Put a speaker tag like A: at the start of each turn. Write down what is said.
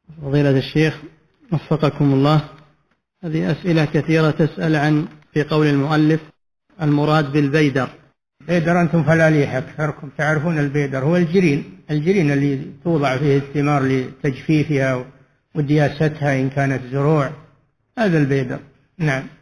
A: فضيلة الشيخ وفقكم الله، هذه أسئلة كثيرة تسأل عن في قول المؤلف المراد بالبيدر.
B: بيدر أنتم فلاليح أكثركم تعرفون البيدر هو الجرين اللي توضع فيه الثمار لتجفيفها ودياستها إن كانت زروع، هذا البيدر. نعم.